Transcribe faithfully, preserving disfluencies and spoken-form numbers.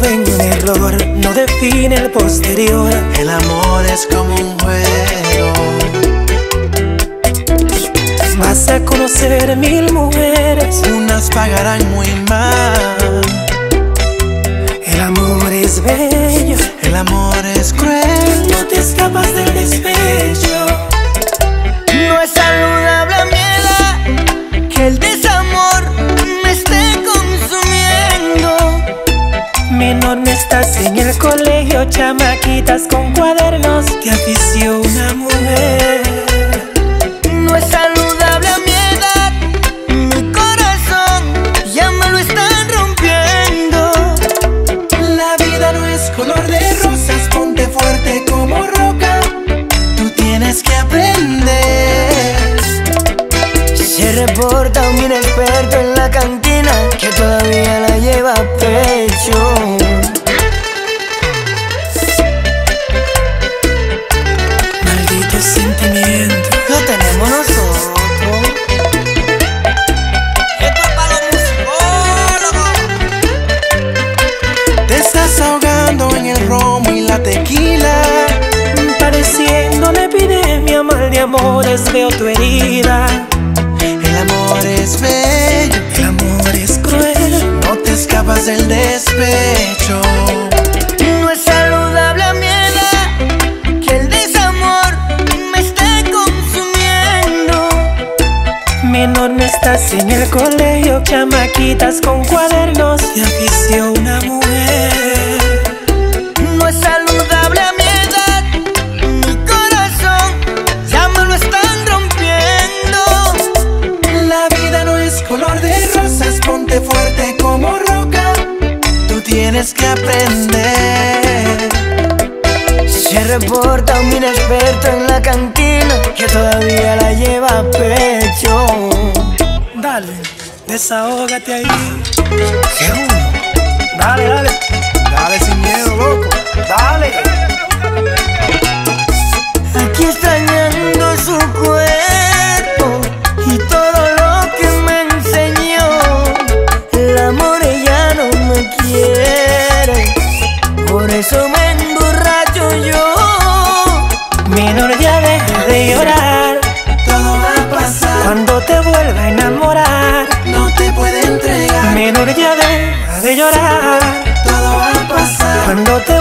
en un error no define el posterior. El amor es como un juego. Vas a conocer mil mujeres, unas pagarán muy mal. El amor es bello, el amor es cruel. No te escapas del despecho. No es saludable a mi edad que el desamor me esté consumiendo. Menor, no estás en el colegio, chamaquitas con cuadernos, te afició una mujer. No es saludable a mi edad, mi corazón ya me lo están rompiendo. La vida no es color de rosas, ponte fuerte como roca. Tú tienes que aprender. Se reporta un inexperto en la cantina que todavía la lleva a pecho. Maldito sentimiento, lo tenemos nosotros. Esto es para los musicólogos. Te estás ahogando en el romo y la tequila, pareciendo una epidemia, mal de amores, veo tu herida. El amor es bello, el amor es cruel. No te escapas del despecho. No es saludable a mi edad que el desamor me esté consumiendo. Menor, no estás en el colegio, chamaquitas con cuadernos, te afició una mujer. No es saludable a mi edad, mi corazón ya me lo están rompiendo. La vida no es color de rosas, ponte fuerte como roca. Tú tienes que aprender. Se reporta un inexperto en la cantina que todavía la lleva a pecho. Dale, desahógate ahí. ¿Qué uno? Dale, dale. Dale sin miedo, loco. Dale. Aquí extrañando su cuerpo y todo lo que me enseñó. El amor ella no me quiere, por eso me emborracho yo. Menor, ya deja de llorar, todo va a pasar. Cuando te vuelva a enamorar, no te puede entregar. Menor, ya deja de llorar, todo va a pasar. Cuando te